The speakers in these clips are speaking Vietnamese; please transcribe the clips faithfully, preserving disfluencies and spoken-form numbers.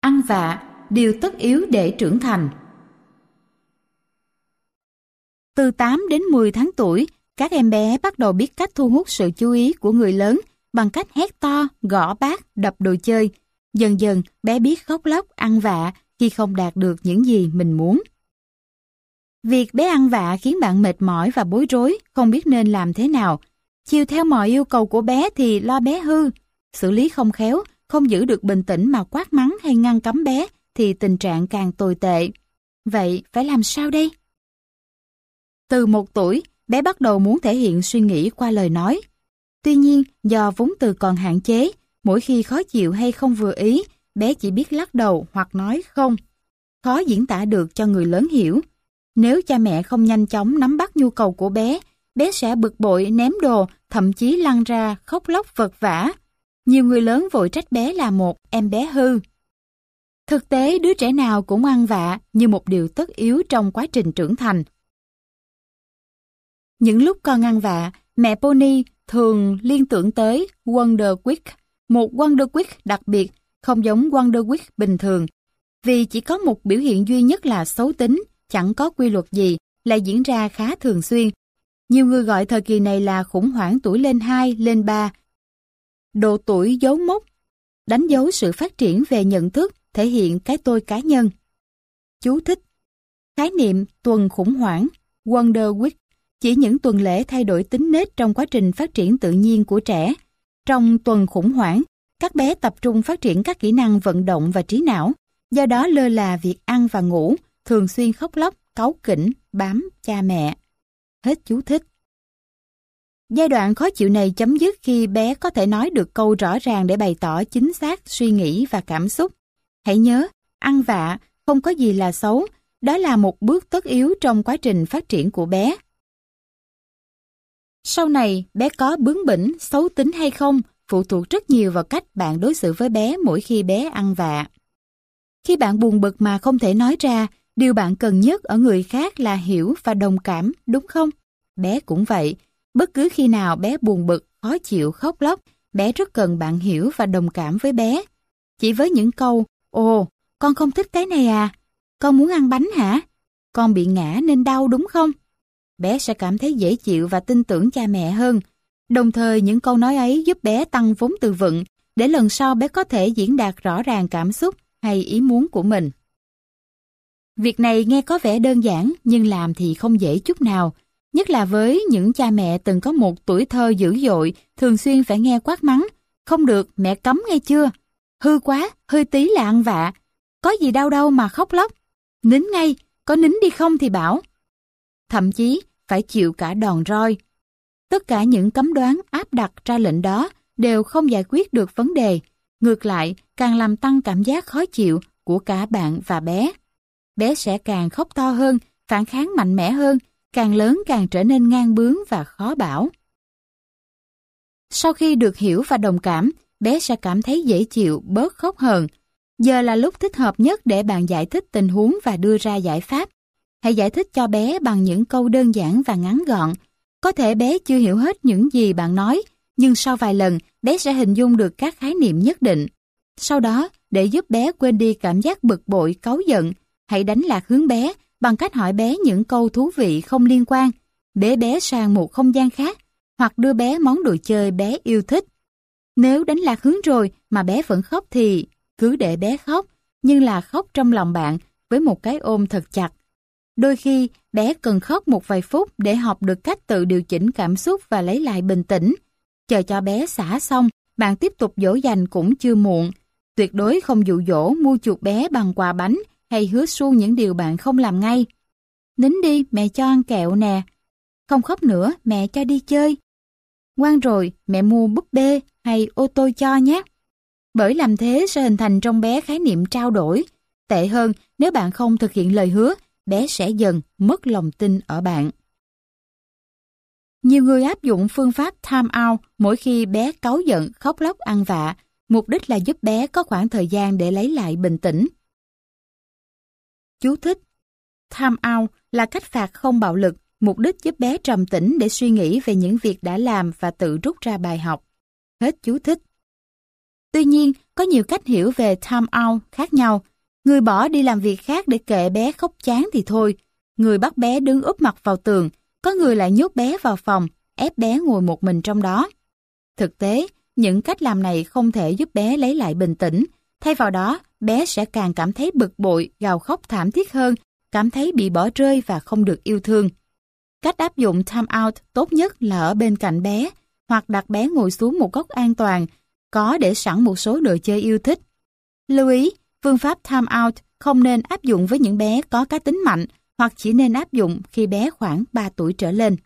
Ăn vạ, điều tất yếu để trưởng thành. Từ tám đến mười tháng tuổi, các em bé bắt đầu biết cách thu hút sự chú ý của người lớn bằng cách hét to, gõ bát, đập đồ chơi. Dần dần, bé biết khóc lóc, ăn vạ khi không đạt được những gì mình muốn. Việc bé ăn vạ khiến bạn mệt mỏi và bối rối, không biết nên làm thế nào. Chiều theo mọi yêu cầu của bé thì lo bé hư. Xử lý không khéo, không giữ được bình tĩnh mà quát mắng hay ngăn cấm bé thì tình trạng càng tồi tệ. Vậy phải làm sao đây? Từ một tuổi, bé bắt đầu muốn thể hiện suy nghĩ qua lời nói. Tuy nhiên, do vốn từ còn hạn chế, mỗi khi khó chịu hay không vừa ý, bé chỉ biết lắc đầu hoặc nói không. Khó diễn tả được cho người lớn hiểu. Nếu cha mẹ không nhanh chóng nắm bắt nhu cầu của bé, bé sẽ bực bội ném đồ, thậm chí lăn ra, khóc lóc vật vã. Nhiều người lớn vội trách bé là một em bé hư. Thực tế, đứa trẻ nào cũng ăn vạ như một điều tất yếu trong quá trình trưởng thành. Những lúc con ăn vạ, mẹ Pony thường liên tưởng tới Wonder Quýt, một Wonder Quýt đặc biệt, không giống Wonder Quýt bình thường. Vì chỉ có một biểu hiện duy nhất là xấu tính, chẳng có quy luật gì, lại diễn ra khá thường xuyên. Nhiều người gọi thời kỳ này là khủng hoảng tuổi lên hai, lên ba. Độ tuổi dấu mốc, đánh dấu sự phát triển về nhận thức, thể hiện cái tôi cá nhân. Chú thích: khái niệm tuần khủng hoảng, Wonder Week, chỉ những tuần lễ thay đổi tính nết trong quá trình phát triển tự nhiên của trẻ. Trong tuần khủng hoảng, các bé tập trung phát triển các kỹ năng vận động và trí não, do đó lơ là việc ăn và ngủ, thường xuyên khóc lóc, cáu kỉnh, bám cha mẹ. Hết chú thích. Giai đoạn khó chịu này chấm dứt khi bé có thể nói được câu rõ ràng để bày tỏ chính xác suy nghĩ và cảm xúc. Hãy nhớ, ăn vạ không có gì là xấu, đó là một bước tất yếu trong quá trình phát triển của bé. Sau này, bé có bướng bỉnh, xấu tính hay không phụ thuộc rất nhiều vào cách bạn đối xử với bé mỗi khi bé ăn vạ. Khi bạn buồn bực mà không thể nói ra, điều bạn cần nhất ở người khác là hiểu và đồng cảm, đúng không? Bé cũng vậy. Bất cứ khi nào bé buồn bực, khó chịu, khóc lóc, bé rất cần bạn hiểu và đồng cảm với bé. Chỉ với những câu, ồ, con không thích cái này à? Con muốn ăn bánh hả? Con bị ngã nên đau đúng không? Bé sẽ cảm thấy dễ chịu và tin tưởng cha mẹ hơn. Đồng thời những câu nói ấy giúp bé tăng vốn từ vựng, để lần sau bé có thể diễn đạt rõ ràng cảm xúc hay ý muốn của mình. Việc này nghe có vẻ đơn giản nhưng làm thì không dễ chút nào. Nhất là với những cha mẹ từng có một tuổi thơ dữ dội, thường xuyên phải nghe quát mắng. Không được, mẹ cấm nghe chưa? Hư quá, hơi tí là ăn vạ. Có gì đau đâu mà khóc lóc. Nín ngay, có nín đi không thì bảo. Thậm chí phải chịu cả đòn roi. Tất cả những cấm đoán áp đặt ra lệnh đó đều không giải quyết được vấn đề. Ngược lại, càng làm tăng cảm giác khó chịu của cả bạn và bé. Bé sẽ càng khóc to hơn, phản kháng mạnh mẽ hơn, càng lớn càng trở nên ngang bướng và khó bảo. Sau khi được hiểu và đồng cảm, bé sẽ cảm thấy dễ chịu, bớt khóc hờn. Giờ là lúc thích hợp nhất để bạn giải thích tình huống và đưa ra giải pháp. Hãy giải thích cho bé bằng những câu đơn giản và ngắn gọn. Có thể bé chưa hiểu hết những gì bạn nói, nhưng sau vài lần, bé sẽ hình dung được các khái niệm nhất định. Sau đó, để giúp bé quên đi cảm giác bực bội, cáu giận, hãy đánh lạc hướng bé bằng cách hỏi bé những câu thú vị không liên quan, bế bé sang một không gian khác, hoặc đưa bé món đồ chơi bé yêu thích. Nếu đánh lạc hướng rồi mà bé vẫn khóc thì cứ để bé khóc, nhưng là khóc trong lòng bạn với một cái ôm thật chặt. Đôi khi, bé cần khóc một vài phút để học được cách tự điều chỉnh cảm xúc và lấy lại bình tĩnh. Chờ cho bé xả xong, bạn tiếp tục dỗ dành cũng chưa muộn. Tuyệt đối không dụ dỗ mua chuộc bé bằng quà bánh hay hứa suông những điều bạn không làm ngay. Nín đi, mẹ cho ăn kẹo nè. Không khóc nữa, mẹ cho đi chơi. Ngoan rồi, mẹ mua búp bê hay ô tô cho nhé. Bởi làm thế sẽ hình thành trong bé khái niệm trao đổi. Tệ hơn, nếu bạn không thực hiện lời hứa, bé sẽ dần mất lòng tin ở bạn. Nhiều người áp dụng phương pháp time out mỗi khi bé cáu giận, khóc lóc, ăn vạ, mục đích là giúp bé có khoảng thời gian để lấy lại bình tĩnh. Chú thích: time out là cách phạt không bạo lực, mục đích giúp bé trầm tĩnh để suy nghĩ về những việc đã làm và tự rút ra bài học. Hết chú thích. Tuy nhiên, Có nhiều cách hiểu về time out khác nhau. Người bỏ đi làm việc khác để kệ bé khóc chán thì thôi. Người bắt bé đứng úp mặt vào tường. Có người lại nhốt bé vào phòng, ép bé ngồi một mình trong đó. Thực tế, những cách làm này không thể giúp bé lấy lại bình tĩnh. Thay vào đó, bé sẽ càng cảm thấy bực bội, gào khóc thảm thiết hơn, cảm thấy bị bỏ rơi và không được yêu thương. Cách áp dụng time out tốt nhất là ở bên cạnh bé, hoặc đặt bé ngồi xuống một góc an toàn, có để sẵn một số đồ chơi yêu thích. Lưu ý, phương pháp time out không nên áp dụng với những bé có cá tính mạnh, hoặc chỉ nên áp dụng khi bé khoảng ba tuổi trở lên.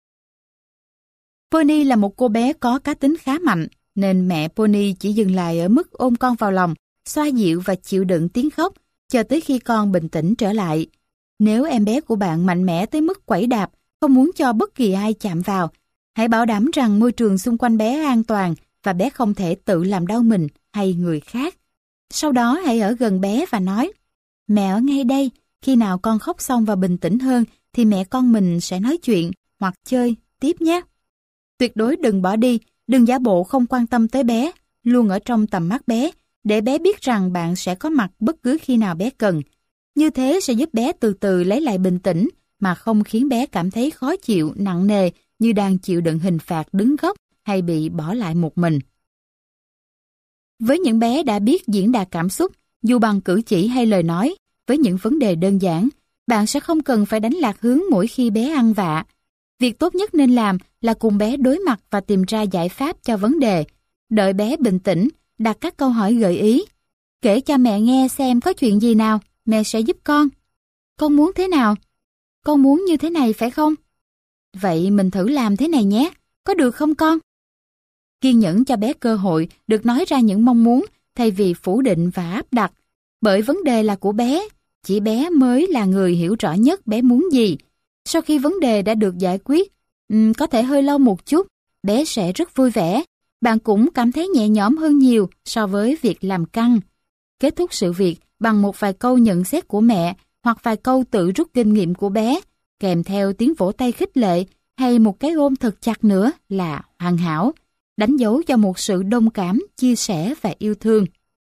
Pony là một cô bé có cá tính khá mạnh, nên mẹ Pony chỉ dừng lại ở mức ôm con vào lòng, xoa dịu và chịu đựng tiếng khóc, cho tới khi con bình tĩnh trở lại. Nếu em bé của bạn mạnh mẽ tới mức quẩy đạp, không muốn cho bất kỳ ai chạm vào, hãy bảo đảm rằng môi trường xung quanh bé an toàn và bé không thể tự làm đau mình hay người khác. Sau đó hãy ở gần bé và nói, mẹ ở ngay đây, khi nào con khóc xong và bình tĩnh hơn thì mẹ con mình sẽ nói chuyện hoặc chơi tiếp nhé. Tuyệt đối đừng bỏ đi, đừng giả bộ không quan tâm tới bé, luôn ở trong tầm mắt bé, để bé biết rằng bạn sẽ có mặt bất cứ khi nào bé cần. Như thế sẽ giúp bé từ từ lấy lại bình tĩnh, mà không khiến bé cảm thấy khó chịu, nặng nề như đang chịu đựng hình phạt đứng góc hay bị bỏ lại một mình. Với những bé đã biết diễn đạt cảm xúc, dù bằng cử chỉ hay lời nói, với những vấn đề đơn giản, bạn sẽ không cần phải đánh lạc hướng mỗi khi bé ăn vạ. Việc tốt nhất nên làm là cùng bé đối mặt và tìm ra giải pháp cho vấn đề. Đợi bé bình tĩnh, đặt các câu hỏi gợi ý. Kể cho mẹ nghe xem có chuyện gì nào, mẹ sẽ giúp con. Con muốn thế nào? Con muốn như thế này phải không? Vậy mình thử làm thế này nhé, có được không con? Kiên nhẫn cho bé cơ hội được nói ra những mong muốn thay vì phủ định và áp đặt. Bởi vấn đề là của bé, chỉ bé mới là người hiểu rõ nhất bé muốn gì. Sau khi vấn đề đã được giải quyết, um, có thể hơi lâu một chút, bé sẽ rất vui vẻ. Bạn cũng cảm thấy nhẹ nhõm hơn nhiều so với việc làm căng. Kết thúc sự việc bằng một vài câu nhận xét của mẹ hoặc vài câu tự rút kinh nghiệm của bé, kèm theo tiếng vỗ tay khích lệ hay một cái ôm thật chặt nữa là hoàn hảo, đánh dấu cho một sự đồng cảm, chia sẻ và yêu thương.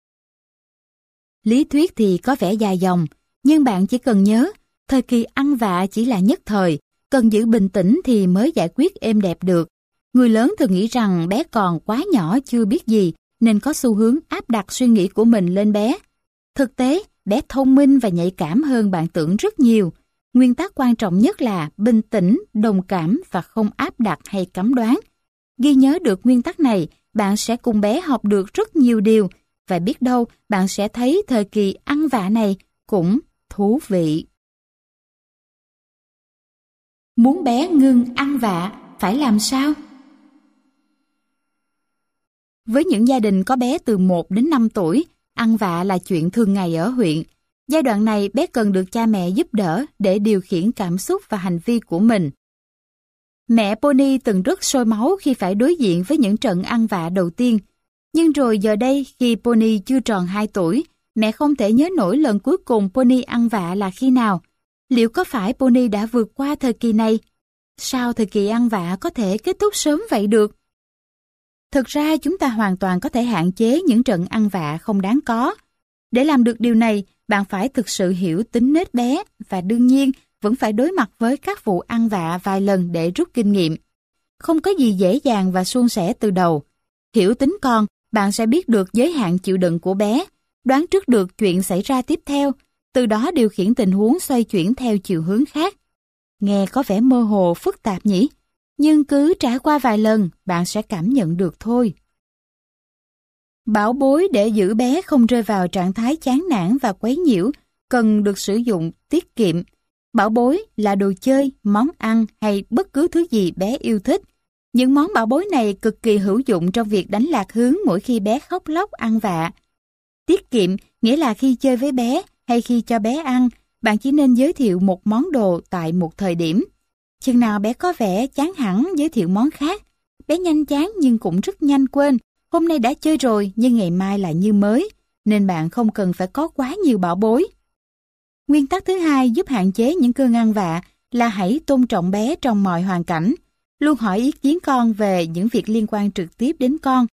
Lý thuyết thì có vẻ dài dòng, nhưng bạn chỉ cần nhớ, thời kỳ ăn vạ chỉ là nhất thời, cần giữ bình tĩnh thì mới giải quyết êm đẹp được. Người lớn thường nghĩ rằng bé còn quá nhỏ chưa biết gì, nên có xu hướng áp đặt suy nghĩ của mình lên bé. Thực tế, bé thông minh và nhạy cảm hơn bạn tưởng rất nhiều. Nguyên tắc quan trọng nhất là bình tĩnh, đồng cảm và không áp đặt hay cấm đoán. Ghi nhớ được nguyên tắc này, bạn sẽ cùng bé học được rất nhiều điều, và biết đâu bạn sẽ thấy thời kỳ ăn vạ này cũng thú vị. Muốn bé ngưng ăn vạ, phải làm sao? Với những gia đình có bé từ một đến năm tuổi, ăn vạ là chuyện thường ngày ở huyện. Giai đoạn này bé cần được cha mẹ giúp đỡ để điều khiển cảm xúc và hành vi của mình. Mẹ Pony từng rất sôi máu khi phải đối diện với những trận ăn vạ đầu tiên. Nhưng rồi giờ đây khi Pony chưa tròn hai tuổi, mẹ không thể nhớ nổi lần cuối cùng Pony ăn vạ là khi nào. Liệu có phải Pony đã vượt qua thời kỳ này? Sao thời kỳ ăn vạ có thể kết thúc sớm vậy được? Thực ra chúng ta hoàn toàn có thể hạn chế những trận ăn vạ không đáng có. Để làm được điều này, bạn phải thực sự hiểu tính nết bé và đương nhiên vẫn phải đối mặt với các vụ ăn vạ vài lần để rút kinh nghiệm. Không có gì dễ dàng và suôn sẻ từ đầu. Hiểu tính con, bạn sẽ biết được giới hạn chịu đựng của bé, đoán trước được chuyện xảy ra tiếp theo, từ đó điều khiển tình huống xoay chuyển theo chiều hướng khác. Nghe có vẻ mơ hồ phức tạp nhỉ? Nhưng cứ trải qua vài lần, bạn sẽ cảm nhận được thôi. Bảo bối để giữ bé không rơi vào trạng thái chán nản và quấy nhiễu cần được sử dụng tiết kiệm. Bảo bối là đồ chơi, món ăn hay bất cứ thứ gì bé yêu thích. Những món bảo bối này cực kỳ hữu dụng trong việc đánh lạc hướng mỗi khi bé khóc lóc ăn vạ. Tiết kiệm nghĩa là khi chơi với bé hay khi cho bé ăn, bạn chỉ nên giới thiệu một món đồ tại một thời điểm. Chừng nào bé có vẻ chán hẳn giới thiệu món khác. Bé nhanh chán nhưng cũng rất nhanh quên. Hôm nay đã chơi rồi nhưng ngày mai lại như mới, nên bạn không cần phải có quá nhiều bảo bối. Nguyên tắc thứ hai giúp hạn chế những cơn ăn vạ là hãy tôn trọng bé trong mọi hoàn cảnh. Luôn hỏi ý kiến con về những việc liên quan trực tiếp đến con.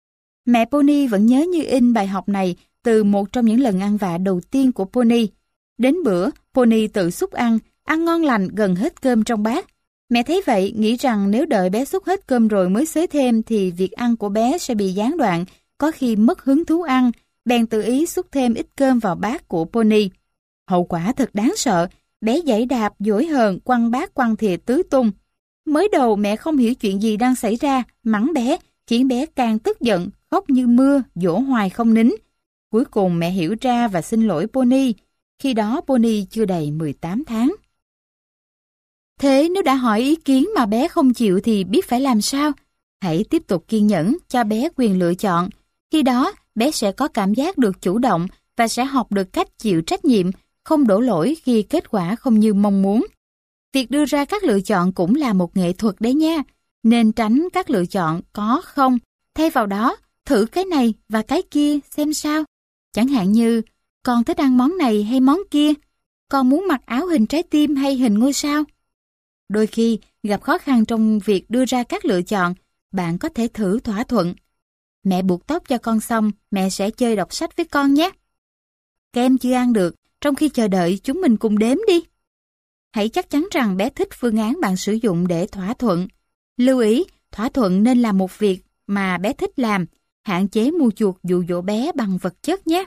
Mẹ Pony vẫn nhớ như in bài học này từ một trong những lần ăn vạ đầu tiên của Pony. Đến bữa, Pony tự xúc ăn, ăn ngon lành gần hết cơm trong bát. Mẹ thấy vậy, nghĩ rằng nếu đợi bé xúc hết cơm rồi mới xới thêm thì việc ăn của bé sẽ bị gián đoạn, có khi mất hứng thú ăn, bèn tự ý xúc thêm ít cơm vào bát của Pony. Hậu quả thật đáng sợ, bé giãy đạp, dỗi hờn, quăng bát quăng thìa tứ tung. Mới đầu mẹ không hiểu chuyện gì đang xảy ra, mắng bé, khiến bé càng tức giận, khóc như mưa, dỗ hoài không nín. Cuối cùng mẹ hiểu ra và xin lỗi Pony. Khi đó Pony chưa đầy mười tám tháng. Thế nếu đã hỏi ý kiến mà bé không chịu thì biết phải làm sao? Hãy tiếp tục kiên nhẫn, cho bé quyền lựa chọn. Khi đó, bé sẽ có cảm giác được chủ động và sẽ học được cách chịu trách nhiệm, không đổ lỗi khi kết quả không như mong muốn. Việc đưa ra các lựa chọn cũng là một nghệ thuật đấy nha. Nên tránh các lựa chọn có không. Thay vào đó, thử cái này và cái kia xem sao. Chẳng hạn như, con thích ăn món này hay món kia? Con muốn mặc áo hình trái tim hay hình ngôi sao? Đôi khi, gặp khó khăn trong việc đưa ra các lựa chọn, bạn có thể thử thỏa thuận. Mẹ buộc tóc cho con xong, mẹ sẽ chơi đọc sách với con nhé. Kem chưa ăn được, trong khi chờ đợi chúng mình cùng đếm đi. Hãy chắc chắn rằng bé thích phương án bạn sử dụng để thỏa thuận. Lưu ý, thỏa thuận nên là một việc mà bé thích làm, hạn chế mua chuộc dụ dỗ bé bằng vật chất nhé.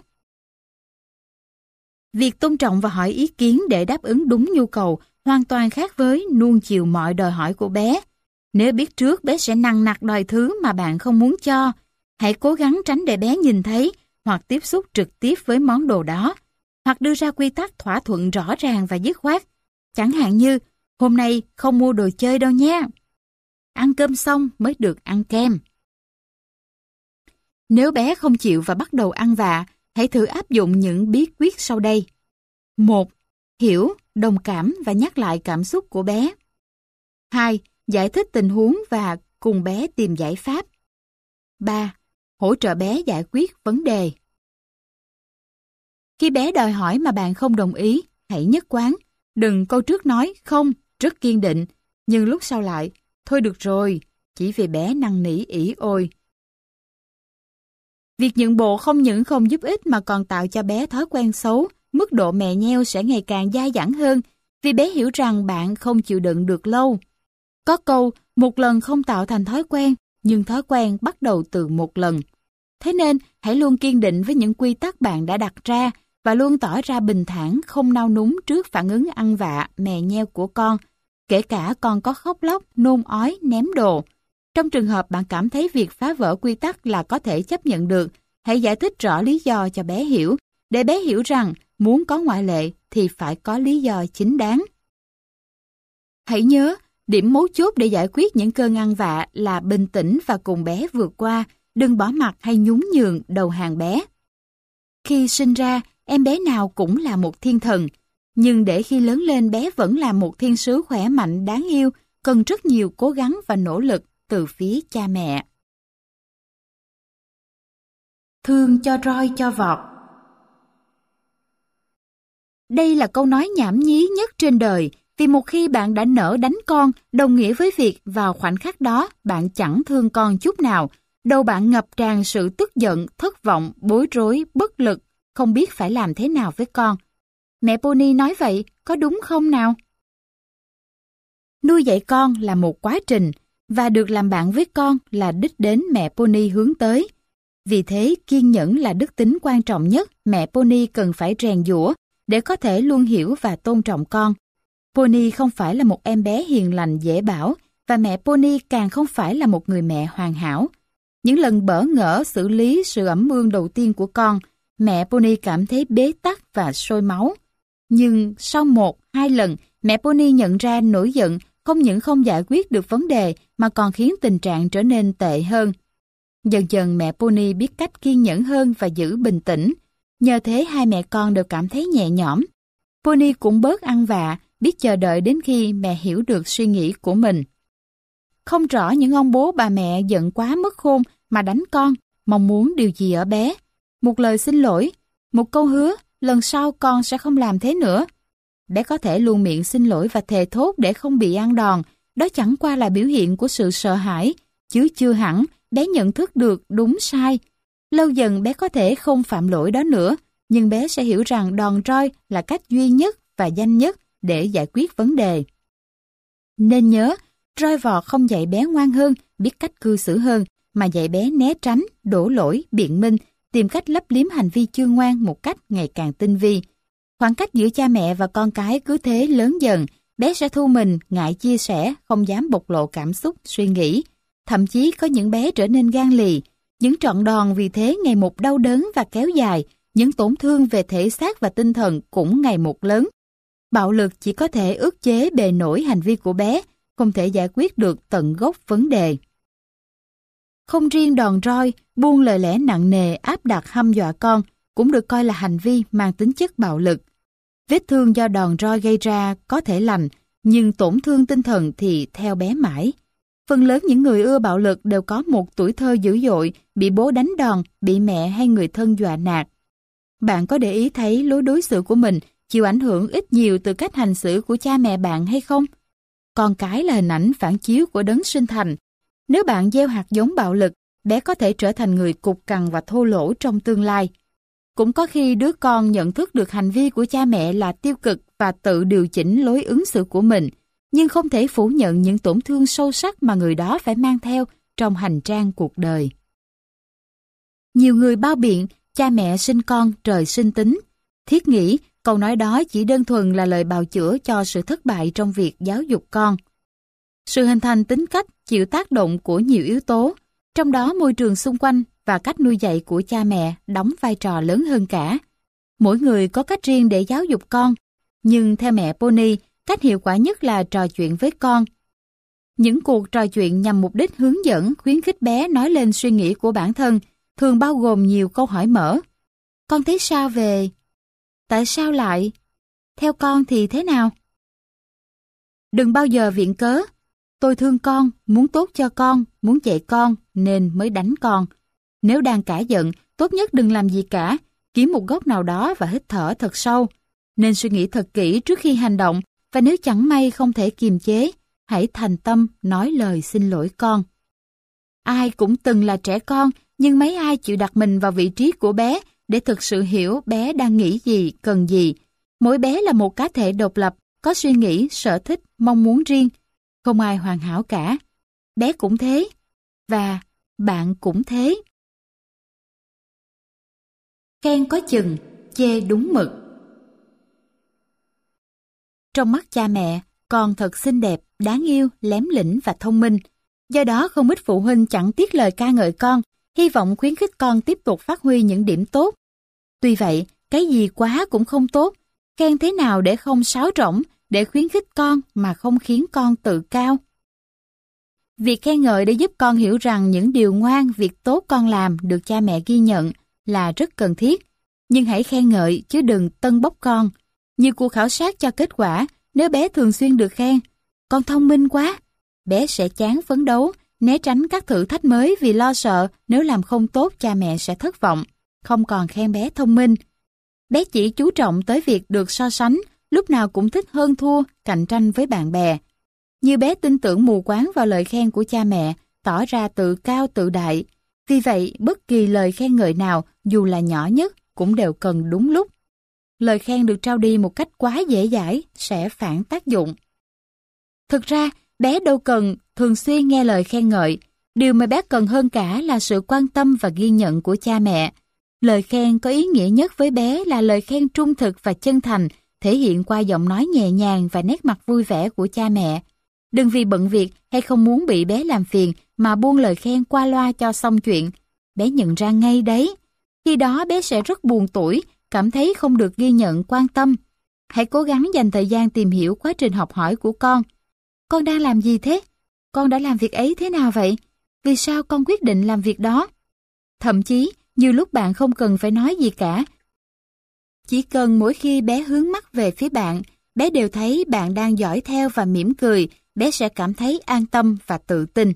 Việc tôn trọng và hỏi ý kiến để đáp ứng đúng nhu cầu hoàn toàn khác với nuông chiều mọi đòi hỏi của bé. Nếu biết trước bé sẽ nằng nặc đòi thứ mà bạn không muốn cho, hãy cố gắng tránh để bé nhìn thấy hoặc tiếp xúc trực tiếp với món đồ đó, hoặc đưa ra quy tắc thỏa thuận rõ ràng và dứt khoát. Chẳng hạn như, hôm nay không mua đồ chơi đâu nha. Ăn cơm xong mới được ăn kem. Nếu bé không chịu và bắt đầu ăn vạ, hãy thử áp dụng những bí quyết sau đây. một. Hiểu, đồng cảm và nhắc lại cảm xúc của bé. hai. Giải thích tình huống và cùng bé tìm giải pháp. ba. Hỗ trợ bé giải quyết vấn đề. Khi bé đòi hỏi mà bạn không đồng ý, hãy nhất quán. Đừng câu trước nói không, rất kiên định, nhưng lúc sau lại, thôi được rồi, chỉ vì bé năn nỉ ỉ ôi. Việc nhượng bộ không những không giúp ích mà còn tạo cho bé thói quen xấu, mức độ mè nheo sẽ ngày càng dai dẳng hơn, vì bé hiểu rằng bạn không chịu đựng được lâu. Có câu, một lần không tạo thành thói quen, nhưng thói quen bắt đầu từ một lần. Thế nên, hãy luôn kiên định với những quy tắc bạn đã đặt ra và luôn tỏ ra bình thản, không nao núng trước phản ứng ăn vạ, mè nheo của con, kể cả con có khóc lóc, nôn ói, ném đồ. Trong trường hợp bạn cảm thấy việc phá vỡ quy tắc là có thể chấp nhận được, hãy giải thích rõ lý do cho bé hiểu, để bé hiểu rằng muốn có ngoại lệ thì phải có lý do chính đáng. Hãy nhớ, điểm mấu chốt để giải quyết những cơn ăn vạ là bình tĩnh và cùng bé vượt qua, đừng bỏ mặc hay nhún nhường đầu hàng bé. Khi sinh ra, em bé nào cũng là một thiên thần, nhưng để khi lớn lên bé vẫn là một thiên sứ khỏe mạnh đáng yêu, cần rất nhiều cố gắng và nỗ lực từ phía cha mẹ. Thương cho roi cho vọt. Đây là câu nói nhảm nhí nhất trên đời, vì một khi bạn đã nỡ đánh con, đồng nghĩa với việc vào khoảnh khắc đó bạn chẳng thương con chút nào, đầu bạn ngập tràn sự tức giận, thất vọng, bối rối, bất lực, không biết phải làm thế nào với con. Mẹ Pony nói vậy, có đúng không nào? Nuôi dạy con là một quá trình, và được làm bạn với con là đích đến mẹ Pony hướng tới. Vì thế, kiên nhẫn là đức tính quan trọng nhất mẹ Pony cần phải rèn giũa để có thể luôn hiểu và tôn trọng con. Pony không phải là một em bé hiền lành dễ bảo, và mẹ Pony càng không phải là một người mẹ hoàn hảo. Những lần bỡ ngỡ xử lý sự ẩm ương đầu tiên của con, mẹ Pony cảm thấy bế tắc và sôi máu. Nhưng sau một, hai lần, mẹ Pony nhận ra nổi giận không những không giải quyết được vấn đề mà còn khiến tình trạng trở nên tệ hơn. Dần dần mẹ Pony biết cách kiên nhẫn hơn và giữ bình tĩnh. Nhờ thế hai mẹ con đều cảm thấy nhẹ nhõm. Pony cũng bớt ăn vạ, biết chờ đợi đến khi mẹ hiểu được suy nghĩ của mình. Không rõ những ông bố bà mẹ giận quá mất khôn mà đánh con, mong muốn điều gì ở bé. Một lời xin lỗi, một câu hứa, lần sau con sẽ không làm thế nữa. Bé có thể luôn miệng xin lỗi và thề thốt để không bị ăn đòn, đó chẳng qua là biểu hiện của sự sợ hãi, chứ chưa hẳn bé nhận thức được đúng sai. Lâu dần bé có thể không phạm lỗi đó nữa, nhưng bé sẽ hiểu rằng đòn roi là cách duy nhất và nhanh nhất để giải quyết vấn đề. Nên nhớ, roi vọt không dạy bé ngoan hơn, biết cách cư xử hơn, mà dạy bé né tránh, đổ lỗi, biện minh, tìm cách lấp liếm hành vi chưa ngoan một cách ngày càng tinh vi. Khoảng cách giữa cha mẹ và con cái cứ thế lớn dần, bé sẽ thu mình, ngại chia sẻ, không dám bộc lộ cảm xúc, suy nghĩ. Thậm chí có những bé trở nên gan lì. Những trận đòn vì thế ngày một đau đớn và kéo dài, những tổn thương về thể xác và tinh thần cũng ngày một lớn. Bạo lực chỉ có thể ức chế bề nổi hành vi của bé, không thể giải quyết được tận gốc vấn đề. Không riêng đòn roi, buông lời lẽ nặng nề áp đặt hăm dọa con cũng được coi là hành vi mang tính chất bạo lực. Vết thương do đòn roi gây ra có thể lành, nhưng tổn thương tinh thần thì theo bé mãi. Phần lớn những người ưa bạo lực đều có một tuổi thơ dữ dội, bị bố đánh đòn, bị mẹ hay người thân dọa nạt. Bạn có để ý thấy lối đối xử của mình chịu ảnh hưởng ít nhiều từ cách hành xử của cha mẹ bạn hay không? Con cái là hình ảnh phản chiếu của đấng sinh thành. Nếu bạn gieo hạt giống bạo lực, bé có thể trở thành người cục cằn và thô lỗ trong tương lai. Cũng có khi đứa con nhận thức được hành vi của cha mẹ là tiêu cực và tự điều chỉnh lối ứng xử của mình, nhưng không thể phủ nhận những tổn thương sâu sắc mà người đó phải mang theo trong hành trang cuộc đời. Nhiều người bao biện cha mẹ sinh con trời sinh tính. Thiết nghĩ câu nói đó chỉ đơn thuần là lời bào chữa cho sự thất bại trong việc giáo dục con. Sự hình thành tính cách chịu tác động của nhiều yếu tố, trong đó môi trường xung quanh và cách nuôi dạy của cha mẹ đóng vai trò lớn hơn cả. Mỗi người có cách riêng để giáo dục con, nhưng theo mẹ Pony, cách hiệu quả nhất là trò chuyện với con. Những cuộc trò chuyện nhằm mục đích hướng dẫn, khuyến khích bé nói lên suy nghĩ của bản thân, thường bao gồm nhiều câu hỏi mở. Con thấy sao về? Tại sao lại? Theo con thì thế nào? Đừng bao giờ viện cớ. Tôi thương con, muốn tốt cho con, muốn dạy con, nên mới đánh con. Nếu đang cãi giận, tốt nhất đừng làm gì cả, kiếm một góc nào đó và hít thở thật sâu. Nên suy nghĩ thật kỹ trước khi hành động, và nếu chẳng may không thể kiềm chế, hãy thành tâm nói lời xin lỗi con. Ai cũng từng là trẻ con, nhưng mấy ai chịu đặt mình vào vị trí của bé để thực sự hiểu bé đang nghĩ gì, cần gì. Mỗi bé là một cá thể độc lập, có suy nghĩ, sở thích, mong muốn riêng. Không ai hoàn hảo cả. Bé cũng thế. Và bạn cũng thế. Khen có chừng, chê đúng mực. Trong mắt cha mẹ, con thật xinh đẹp, đáng yêu, lém lĩnh và thông minh. Do đó không ít phụ huynh chẳng tiếc lời ca ngợi con, hy vọng khuyến khích con tiếp tục phát huy những điểm tốt. Tuy vậy, cái gì quá cũng không tốt. Khen thế nào để không sáo rỗng, để khuyến khích con mà không khiến con tự cao? Việc khen ngợi để giúp con hiểu rằng những điều ngoan, việc tốt con làm được cha mẹ ghi nhận là rất cần thiết. Nhưng hãy khen ngợi chứ đừng tân bốc con. Nhiều cuộc khảo sát cho kết quả, nếu bé thường xuyên được khen, con thông minh quá, bé sẽ chán phấn đấu, né tránh các thử thách mới vì lo sợ nếu làm không tốt cha mẹ sẽ thất vọng, không còn khen bé thông minh. Bé chỉ chú trọng tới việc được so sánh, lúc nào cũng thích hơn thua, cạnh tranh với bạn bè. Như bé tin tưởng mù quáng vào lời khen của cha mẹ, tỏ ra tự cao tự đại. Vì vậy, bất kỳ lời khen ngợi nào, dù là nhỏ nhất, cũng đều cần đúng lúc. Lời khen được trao đi một cách quá dễ dãi sẽ phản tác dụng. Thực ra, bé đâu cần thường xuyên nghe lời khen ngợi. Điều mà bé cần hơn cả là sự quan tâm và ghi nhận của cha mẹ. Lời khen có ý nghĩa nhất với bé là lời khen trung thực và chân thành, thể hiện qua giọng nói nhẹ nhàng và nét mặt vui vẻ của cha mẹ. Đừng vì bận việc hay không muốn bị bé làm phiền mà buông lời khen qua loa cho xong chuyện. Bé nhận ra ngay đấy. Khi đó bé sẽ rất buồn tủi, cảm thấy không được ghi nhận quan tâm. Hãy cố gắng dành thời gian tìm hiểu quá trình học hỏi của con. Con đang làm gì thế? Con đã làm việc ấy thế nào vậy? Vì sao con quyết định làm việc đó? Thậm chí, nhiều lúc bạn không cần phải nói gì cả. Chỉ cần mỗi khi bé hướng mắt về phía bạn, bé đều thấy bạn đang dõi theo và mỉm cười, bé sẽ cảm thấy an tâm và tự tin.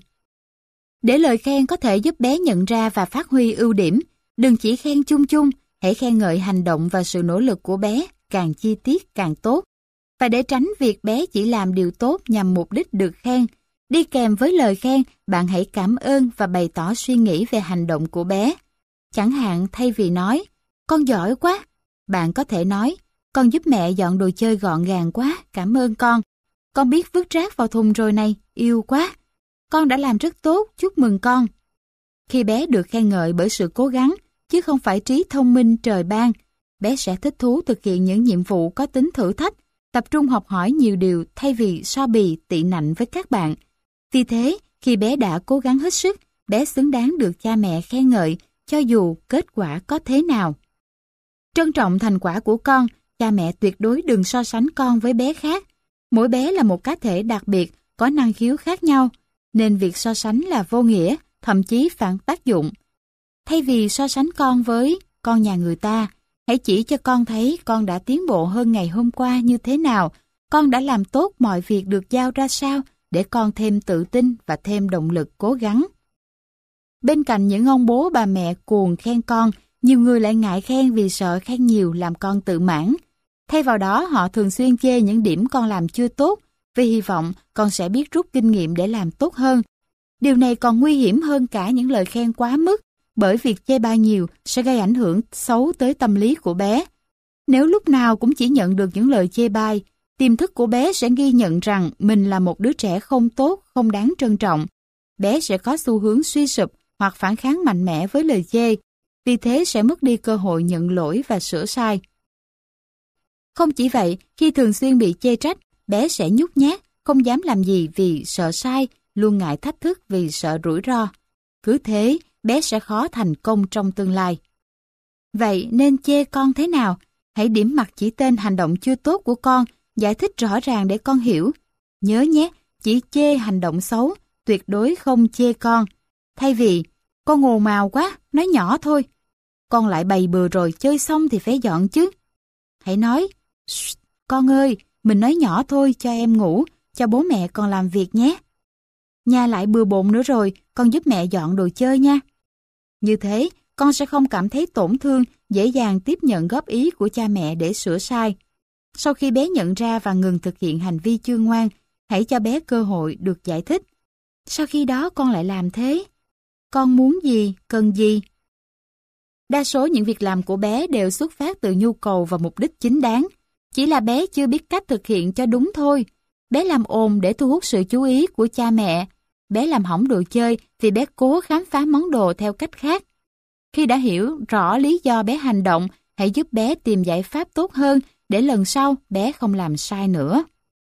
Để lời khen có thể giúp bé nhận ra và phát huy ưu điểm, đừng chỉ khen chung chung, hãy khen ngợi hành động và sự nỗ lực của bé, càng chi tiết càng tốt. Và để tránh việc bé chỉ làm điều tốt nhằm mục đích được khen, Đi kèm với lời khen, bạn hãy cảm ơn và bày tỏ suy nghĩ về hành động của bé. Chẳng hạn thay vì nói, con giỏi quá, bạn có thể nói, con giúp mẹ dọn đồ chơi gọn gàng quá, cảm ơn con. Con biết vứt rác vào thùng rồi này, yêu quá. Con đã làm rất tốt, chúc mừng con. Khi bé được khen ngợi bởi sự cố gắng, chứ không phải trí thông minh trời ban, bé sẽ thích thú thực hiện những nhiệm vụ có tính thử thách, tập trung học hỏi nhiều điều thay vì so bì tị nạnh với các bạn. Vì thế, khi bé đã cố gắng hết sức, bé xứng đáng được cha mẹ khen ngợi, cho dù kết quả có thế nào. Trân trọng thành quả của con, cha mẹ tuyệt đối đừng so sánh con với bé khác. Mỗi bé là một cá thể đặc biệt, có năng khiếu khác nhau, nên việc so sánh là vô nghĩa, thậm chí phản tác dụng. Thay vì so sánh con với con nhà người ta, hãy chỉ cho con thấy con đã tiến bộ hơn ngày hôm qua như thế nào, con đã làm tốt mọi việc được giao ra sao, để con thêm tự tin và thêm động lực cố gắng. Bên cạnh những ông bố bà mẹ cuồng khen con, nhiều người lại ngại khen vì sợ khen nhiều làm con tự mãn. Thay vào đó, họ thường xuyên chê những điểm con làm chưa tốt, vì hy vọng con sẽ biết rút kinh nghiệm để làm tốt hơn. Điều này còn nguy hiểm hơn cả những lời khen quá mức, bởi việc chê bai nhiều sẽ gây ảnh hưởng xấu tới tâm lý của bé. Nếu lúc nào cũng chỉ nhận được những lời chê bai, tiềm thức của bé sẽ ghi nhận rằng mình là một đứa trẻ không tốt, không đáng trân trọng. Bé sẽ có xu hướng suy sụp hoặc phản kháng mạnh mẽ với lời chê, vì thế sẽ mất đi cơ hội nhận lỗi và sửa sai. Không chỉ vậy, khi thường xuyên bị chê trách, bé sẽ nhút nhát, không dám làm gì vì sợ sai, luôn ngại thách thức vì sợ rủi ro. Cứ thế, bé sẽ khó thành công trong tương lai. Vậy nên chê con thế nào? Hãy điểm mặt chỉ tên hành động chưa tốt của con, giải thích rõ ràng để con hiểu. Nhớ nhé, chỉ chê hành động xấu, tuyệt đối không chê con. Thay vì, con ồn ào quá, nói nhỏ thôi. Con lại bày bừa rồi, chơi xong thì phải dọn chứ. Hãy nói, con ơi, mình nói nhỏ thôi cho em ngủ, cho bố mẹ con làm việc nhé. Nhà lại bừa bộn nữa rồi, con giúp mẹ dọn đồ chơi nha. Như thế, con sẽ không cảm thấy tổn thương, dễ dàng tiếp nhận góp ý của cha mẹ để sửa sai. Sau khi bé nhận ra và ngừng thực hiện hành vi chưa ngoan, hãy cho bé cơ hội được giải thích. Sau khi đó con lại làm thế? Con muốn gì, cần gì? Đa số những việc làm của bé đều xuất phát từ nhu cầu và mục đích chính đáng. Chỉ là bé chưa biết cách thực hiện cho đúng thôi. Bé làm ồn để thu hút sự chú ý của cha mẹ. Bé làm hỏng đồ chơi vì bé cố khám phá món đồ theo cách khác. Khi đã hiểu rõ lý do bé hành động, hãy giúp bé tìm giải pháp tốt hơn để lần sau bé không làm sai nữa.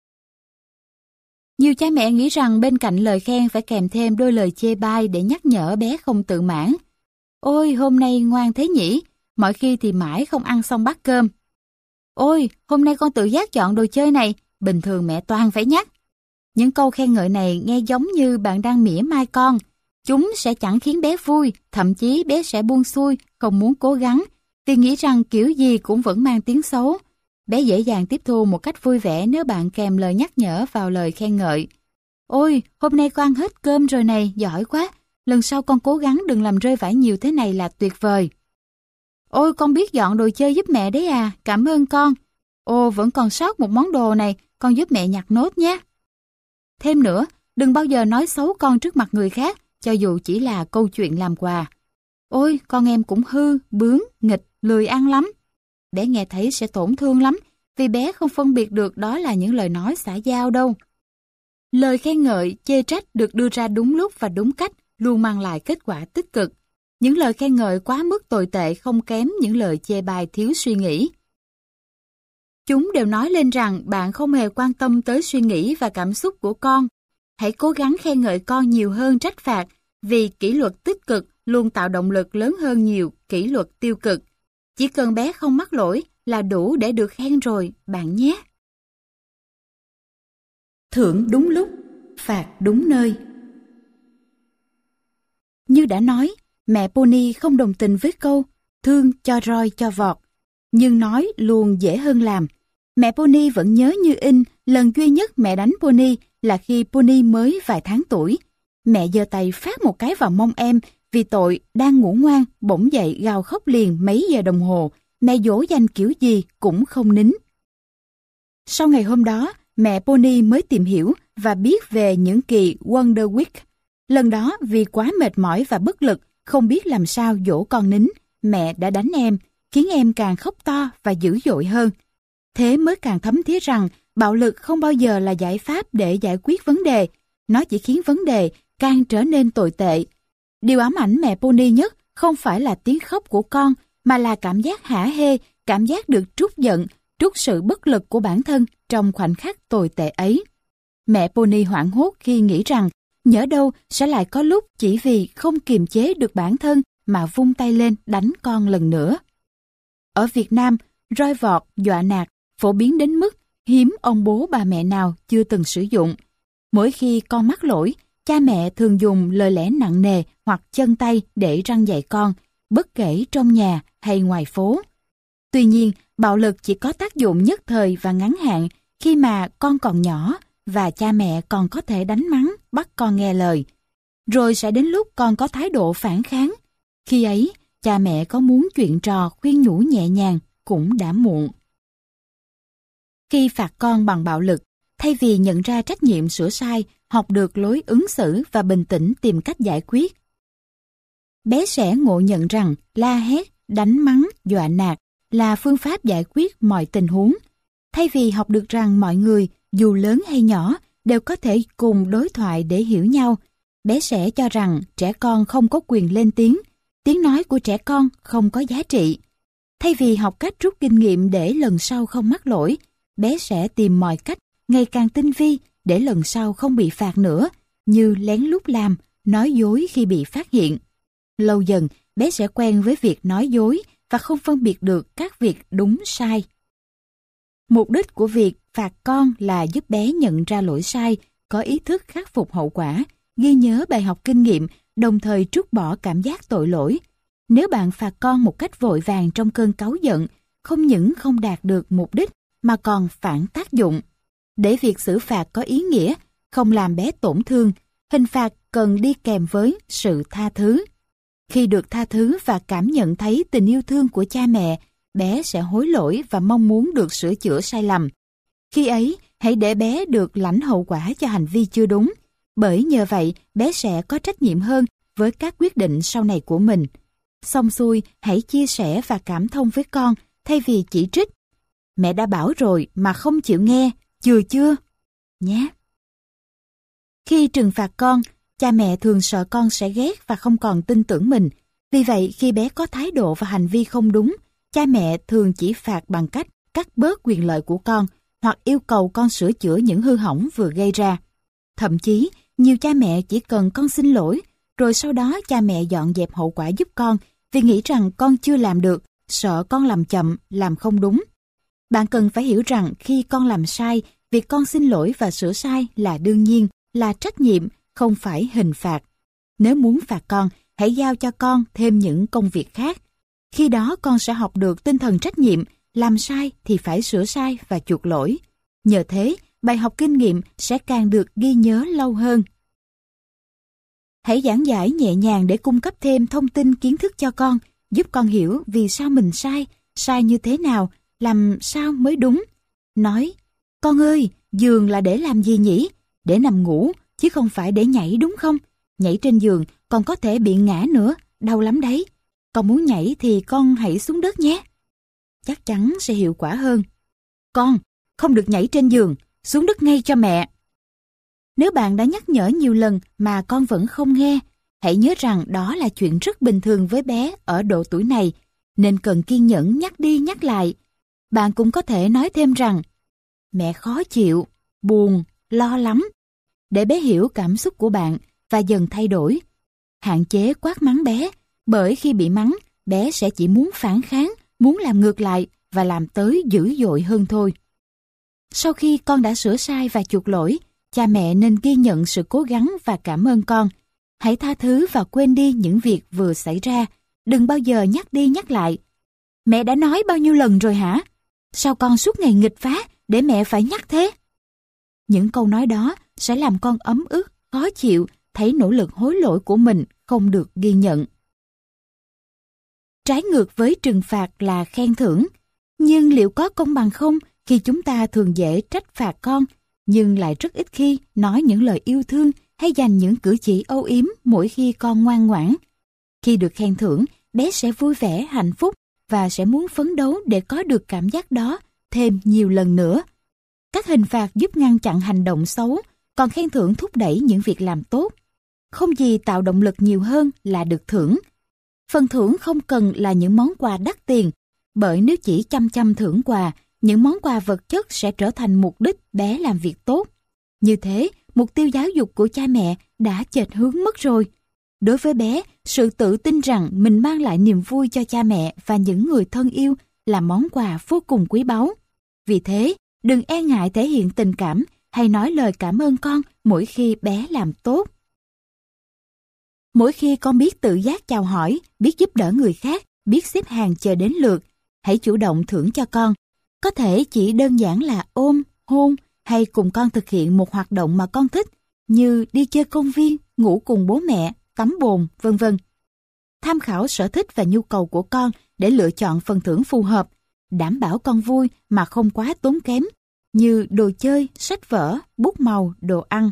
Nhiều cha mẹ nghĩ rằng bên cạnh lời khen phải kèm thêm đôi lời chê bai để nhắc nhở bé không tự mãn. Ôi, hôm nay ngoan thế nhỉ, mọi khi thì mãi không ăn xong bát cơm. Ôi, hôm nay con tự giác dọn đồ chơi này, bình thường mẹ toàn phải nhắc. Những câu khen ngợi này nghe giống như bạn đang mỉa mai con. Chúng sẽ chẳng khiến bé vui, thậm chí bé sẽ buông xuôi, không muốn cố gắng, vì nghĩ rằng kiểu gì cũng vẫn mang tiếng xấu. Bé dễ dàng tiếp thu một cách vui vẻ nếu bạn kèm lời nhắc nhở vào lời khen ngợi. Ôi, hôm nay con ăn hết cơm rồi này, giỏi quá. Lần sau con cố gắng đừng làm rơi vãi nhiều thế này là tuyệt vời. Ôi, con biết dọn đồ chơi giúp mẹ đấy à, cảm ơn con. Ồ, vẫn còn sót một món đồ này, con giúp mẹ nhặt nốt nhé. Thêm nữa, đừng bao giờ nói xấu con trước mặt người khác, cho dù chỉ là câu chuyện làm quà. Ôi, con em cũng hư, bướng, nghịch, lười ăn lắm. Bé nghe thấy sẽ tổn thương lắm, vì bé không phân biệt được đó là những lời nói xã giao đâu. Lời khen ngợi, chê trách được đưa ra đúng lúc và đúng cách, luôn mang lại kết quả tích cực. Những lời khen ngợi quá mức tồi tệ không kém những lời chê bai thiếu suy nghĩ. Chúng đều nói lên rằng bạn không hề quan tâm tới suy nghĩ và cảm xúc của con. Hãy cố gắng khen ngợi con nhiều hơn trách phạt, vì kỷ luật tích cực luôn tạo động lực lớn hơn nhiều kỷ luật tiêu cực. Chỉ cần bé không mắc lỗi là đủ để được khen rồi, bạn nhé. Thưởng đúng lúc, phạt đúng nơi. Như đã nói, mẹ Pony không đồng tình với câu thương cho roi cho vọt, nhưng nói luôn dễ hơn làm. Mẹ Pony vẫn nhớ như in lần duy nhất mẹ đánh Pony là khi Pony mới vài tháng tuổi. Mẹ giơ tay phát một cái vào mông em vì tội đang ngủ ngoan, bỗng dậy gào khóc liền mấy giờ đồng hồ. Mẹ dỗ dành kiểu gì cũng không nín. Sau ngày hôm đó, mẹ Pony mới tìm hiểu và biết về những kỳ Wonder Week. Lần đó vì quá mệt mỏi và bất lực, không biết làm sao dỗ con nín, mẹ đã đánh em, khiến em càng khóc to và dữ dội hơn. Thế mới càng thấm thía rằng bạo lực không bao giờ là giải pháp để giải quyết vấn đề, nó chỉ khiến vấn đề càng trở nên tồi tệ. Điều ám ảnh mẹ Pony nhất không phải là tiếng khóc của con, mà là cảm giác hả hê, cảm giác được trút giận, trút sự bất lực của bản thân trong khoảnh khắc tồi tệ ấy. Mẹ Pony hoảng hốt khi nghĩ rằng nhỡ đâu sẽ lại có lúc chỉ vì không kiềm chế được bản thân mà vung tay lên đánh con lần nữa. Ở Việt Nam, roi vọt, dọa nạt phổ biến đến mức hiếm ông bố bà mẹ nào chưa từng sử dụng. Mỗi khi con mắc lỗi, cha mẹ thường dùng lời lẽ nặng nề hoặc chân tay để răn dạy con, bất kể trong nhà hay ngoài phố. Tuy nhiên, bạo lực chỉ có tác dụng nhất thời và ngắn hạn khi mà con còn nhỏ và cha mẹ còn có thể đánh mắng, bắt con nghe lời. Rồi sẽ đến lúc con có thái độ phản kháng. Khi ấy, cha mẹ có muốn chuyện trò khuyên nhủ nhẹ nhàng cũng đã muộn. Khi phạt con bằng bạo lực, thay vì nhận ra trách nhiệm sửa sai, học được lối ứng xử và bình tĩnh tìm cách giải quyết, bé sẽ ngộ nhận rằng la hét, đánh mắng, dọa nạt là phương pháp giải quyết mọi tình huống. Thay vì học được rằng mọi người, dù lớn hay nhỏ, đều có thể cùng đối thoại để hiểu nhau, bé sẽ cho rằng trẻ con không có quyền lên tiếng, tiếng nói của trẻ con không có giá trị. Thay vì học cách rút kinh nghiệm để lần sau không mắc lỗi, bé sẽ tìm mọi cách ngày càng tinh vi để lần sau không bị phạt nữa, như lén lút làm, nói dối khi bị phát hiện. Lâu dần, bé sẽ quen với việc nói dối và không phân biệt được các việc đúng sai. Mục đích của việc phạt con là giúp bé nhận ra lỗi sai, có ý thức khắc phục hậu quả, ghi nhớ bài học kinh nghiệm, đồng thời trút bỏ cảm giác tội lỗi. Nếu bạn phạt con một cách vội vàng trong cơn cáu giận, không những không đạt được mục đích mà còn phản tác dụng. Để việc xử phạt có ý nghĩa, không làm bé tổn thương, hình phạt cần đi kèm với sự tha thứ. Khi được tha thứ và cảm nhận thấy tình yêu thương của cha mẹ, bé sẽ hối lỗi và mong muốn được sửa chữa sai lầm. Khi ấy, hãy để bé được lãnh hậu quả cho hành vi chưa đúng, bởi nhờ vậy bé sẽ có trách nhiệm hơn với các quyết định sau này của mình. Xong xuôi, hãy chia sẻ và cảm thông với con thay vì chỉ trích. Mẹ đã bảo rồi mà không chịu nghe, chưa chưa? Nhé. Khi trừng phạt con, cha mẹ thường sợ con sẽ ghét và không còn tin tưởng mình. Vì vậy, khi bé có thái độ và hành vi không đúng, cha mẹ thường chỉ phạt bằng cách cắt bớt quyền lợi của con hoặc yêu cầu con sửa chữa những hư hỏng vừa gây ra. Thậm chí, nhiều cha mẹ chỉ cần con xin lỗi, rồi sau đó cha mẹ dọn dẹp hậu quả giúp con vì nghĩ rằng con chưa làm được, sợ con làm chậm, làm không đúng. Bạn cần phải hiểu rằng khi con làm sai, việc con xin lỗi và sửa sai là đương nhiên, là trách nhiệm, không phải hình phạt. Nếu muốn phạt con, hãy giao cho con thêm những công việc khác. Khi đó con sẽ học được tinh thần trách nhiệm, làm sai thì phải sửa sai và chuộc lỗi. Nhờ thế, bài học kinh nghiệm sẽ càng được ghi nhớ lâu hơn. Hãy giảng giải nhẹ nhàng để cung cấp thêm thông tin kiến thức cho con, giúp con hiểu vì sao mình sai, sai như thế nào, làm sao mới đúng. Nói, con ơi, giường là để làm gì nhỉ? Để nằm ngủ, chứ không phải để nhảy đúng không? Nhảy trên giường còn có thể bị ngã nữa, đau lắm đấy. Con muốn nhảy thì con hãy xuống đất nhé. Chắc chắn sẽ hiệu quả hơn. Con, không được nhảy trên giường, xuống đất ngay cho mẹ. Nếu bạn đã nhắc nhở nhiều lần mà con vẫn không nghe, hãy nhớ rằng đó là chuyện rất bình thường với bé ở độ tuổi này, nên cần kiên nhẫn nhắc đi nhắc lại. Bạn cũng có thể nói thêm rằng, mẹ khó chịu, buồn, lo lắm, để bé hiểu cảm xúc của bạn và dần thay đổi. Hạn chế quát mắng bé, bởi khi bị mắng, bé sẽ chỉ muốn phản kháng, muốn làm ngược lại và làm tới dữ dội hơn thôi. Sau khi con đã sửa sai và chuộc lỗi, cha mẹ nên ghi nhận sự cố gắng và cảm ơn con. Hãy tha thứ và quên đi những việc vừa xảy ra. Đừng bao giờ nhắc đi nhắc lại. Mẹ đã nói bao nhiêu lần rồi hả? Sao con suốt ngày nghịch phá để mẹ phải nhắc thế? Những câu nói đó sẽ làm con ấm ức, khó chịu, thấy nỗ lực hối lỗi của mình không được ghi nhận. Trái ngược với trừng phạt là khen thưởng. Nhưng liệu có công bằng không khi chúng ta thường dễ trách phạt con, nhưng lại rất ít khi nói những lời yêu thương hay dành những cử chỉ âu yếm mỗi khi con ngoan ngoãn. Khi được khen thưởng, bé sẽ vui vẻ, hạnh phúc và sẽ muốn phấn đấu để có được cảm giác đó thêm nhiều lần nữa. Các hình phạt giúp ngăn chặn hành động xấu, còn khen thưởng thúc đẩy những việc làm tốt. Không gì tạo động lực nhiều hơn là được thưởng. Phần thưởng không cần là những món quà đắt tiền, bởi nếu chỉ chăm chăm thưởng quà, những món quà vật chất sẽ trở thành mục đích bé làm việc tốt. Như thế, mục tiêu giáo dục của cha mẹ đã chệch hướng mất rồi. Đối với bé, sự tự tin rằng mình mang lại niềm vui cho cha mẹ và những người thân yêu là món quà vô cùng quý báu. Vì thế, đừng e ngại thể hiện tình cảm hay nói lời cảm ơn con mỗi khi bé làm tốt. Mỗi khi con biết tự giác chào hỏi, biết giúp đỡ người khác, biết xếp hàng chờ đến lượt, hãy chủ động thưởng cho con. Có thể chỉ đơn giản là ôm, hôn hay cùng con thực hiện một hoạt động mà con thích, như đi chơi công viên, ngủ cùng bố mẹ, tắm bồn, vân vân. Tham khảo sở thích và nhu cầu của con để lựa chọn phần thưởng phù hợp, đảm bảo con vui mà không quá tốn kém, như đồ chơi, sách vở, bút màu, đồ ăn.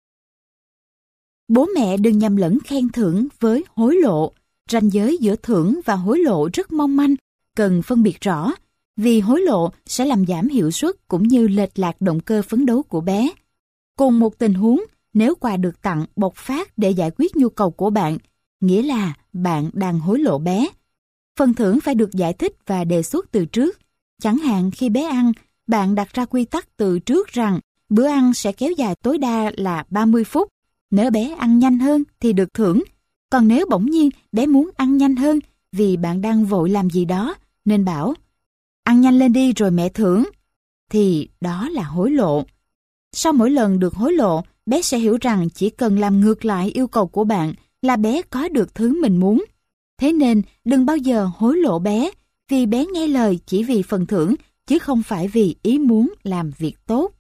Bố mẹ đừng nhầm lẫn khen thưởng với hối lộ. Ranh giới giữa thưởng và hối lộ rất mong manh, cần phân biệt rõ, vì hối lộ sẽ làm giảm hiệu suất cũng như lệch lạc động cơ phấn đấu của bé. Cùng một tình huống, nếu quà được tặng bộc phát để giải quyết nhu cầu của bạn, nghĩa là bạn đang hối lộ bé. Phần thưởng phải được giải thích và đề xuất từ trước. Chẳng hạn khi bé ăn, bạn đặt ra quy tắc từ trước rằng bữa ăn sẽ kéo dài tối đa là ba mươi phút. Nếu bé ăn nhanh hơn thì được thưởng. Còn nếu bỗng nhiên bé muốn ăn nhanh hơn vì bạn đang vội làm gì đó, nên bảo ăn nhanh lên đi rồi mẹ thưởng, thì đó là hối lộ. Sau mỗi lần được hối lộ, bé sẽ hiểu rằng chỉ cần làm ngược lại yêu cầu của bạn là bé có được thứ mình muốn. Thế nên đừng bao giờ hối lộ bé, vì bé nghe lời chỉ vì phần thưởng, chứ không phải vì ý muốn làm việc tốt.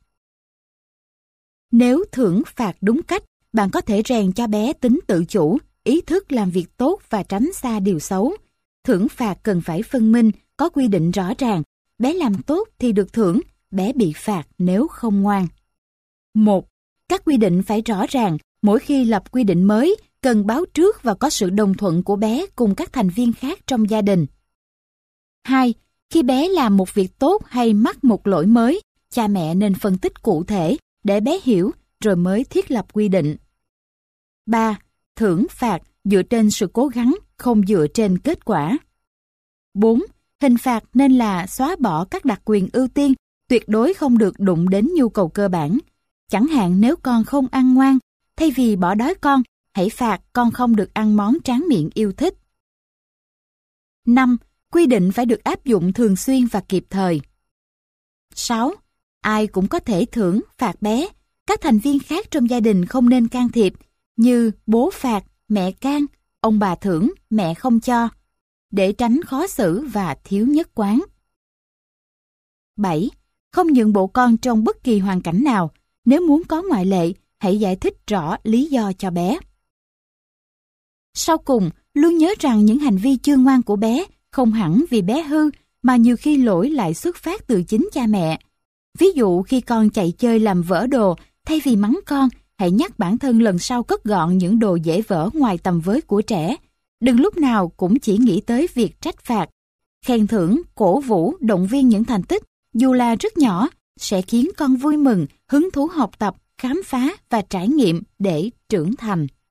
Nếu thưởng phạt đúng cách, bạn có thể rèn cho bé tính tự chủ, ý thức làm việc tốt và tránh xa điều xấu. Thưởng phạt cần phải phân minh, có quy định rõ ràng. Bé làm tốt thì được thưởng, bé bị phạt nếu không ngoan. một. Các quy định phải rõ ràng. Mỗi khi lập quy định mới, cần báo trước và có sự đồng thuận của bé cùng các thành viên khác trong gia đình. hai. Khi bé làm một việc tốt hay mắc một lỗi mới, cha mẹ nên phân tích cụ thể để bé hiểu rồi mới thiết lập quy định. ba. Thưởng phạt dựa trên sự cố gắng, không dựa trên kết quả. bốn. Hình phạt nên là xóa bỏ các đặc quyền ưu tiên, tuyệt đối không được đụng đến nhu cầu cơ bản. Chẳng hạn nếu con không ăn ngoan, thay vì bỏ đói con, hãy phạt con không được ăn món tráng miệng yêu thích. năm. Quy định phải được áp dụng thường xuyên và kịp thời. sáu. Ai cũng có thể thưởng, phạt bé. Các thành viên khác trong gia đình không nên can thiệp, như bố phạt, mẹ can, ông bà thưởng, mẹ không cho, để tránh khó xử và thiếu nhất quán. bảy. Không nhượng bộ con trong bất kỳ hoàn cảnh nào. Nếu muốn có ngoại lệ, hãy giải thích rõ lý do cho bé. Sau cùng, luôn nhớ rằng những hành vi chưa ngoan của bé không hẳn vì bé hư, mà nhiều khi lỗi lại xuất phát từ chính cha mẹ. Ví dụ khi con chạy chơi làm vỡ đồ, thay vì mắng con, hãy nhắc bản thân lần sau cất gọn những đồ dễ vỡ ngoài tầm với của trẻ. Đừng lúc nào cũng chỉ nghĩ tới việc trách phạt. Khen thưởng, cổ vũ, động viên những thành tích, dù là rất nhỏ, sẽ khiến con vui mừng, hứng thú học tập, khám phá và trải nghiệm để trưởng thành.